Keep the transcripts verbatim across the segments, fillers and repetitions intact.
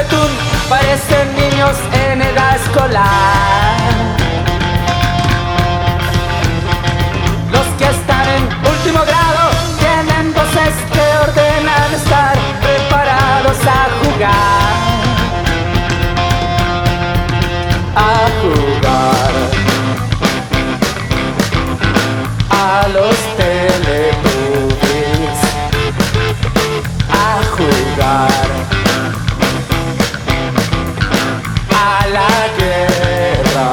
betún parecen niños en edad escolar. Los que están en último grado tienen voces que ordenan estar preparados a jugar. A jugar a los Teletubbies, a jugar a la guerra.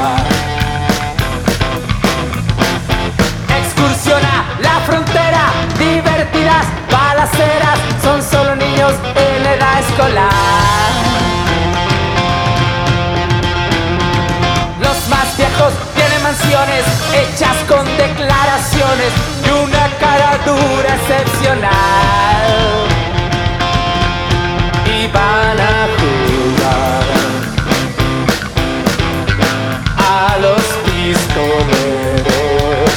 Excursión a la frontera, divertidas balaceras, son solo niños en edad escolar. Los más viejos tienen mansiones hechas con declaraciones y una cara dura excepcional. Y van a jugar a los pistoleros,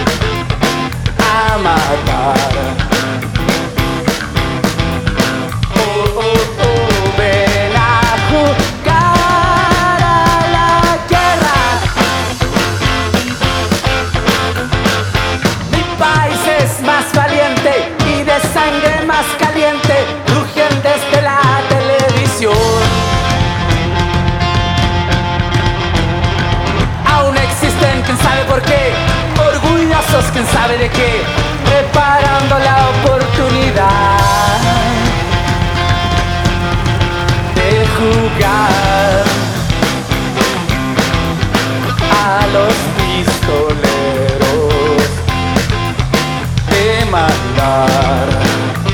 a matar. Oh, oh, oh, ven a jugar a la guerra. Mi país es más valiente y de sangre más caliente, rugen desde la televisión. Aún existen, quién sabe por qué, orgullosos, quién sabe de qué, preparando la oportunidad de jugar a los pistoleros, de mandar.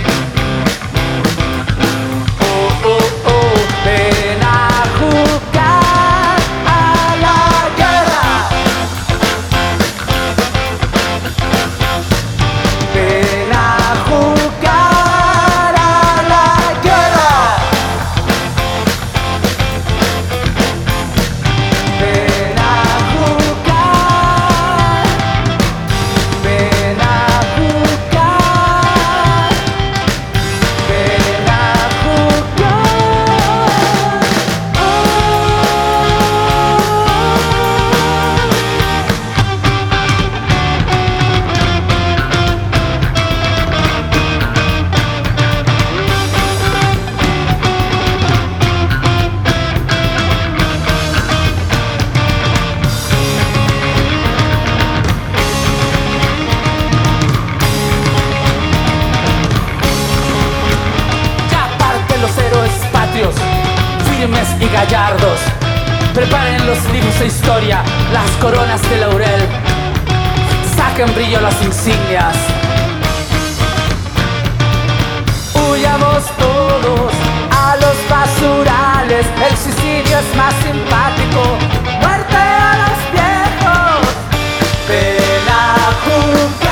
Oh, oh, oh, ven a jugar a la guerra. Ven a jugar a la guerra. Ven a jugar. Ven a jugar. Ven a jugar. Ya parten los héroes patrios, firmes y gallardos. Preparen los libros de historia, las coronas de laurel. Saquen brillo las insignias. Huyamos todos a los basurales. El suicidio es más simpático. ¡Muerte a los viejos! Ven a jugar.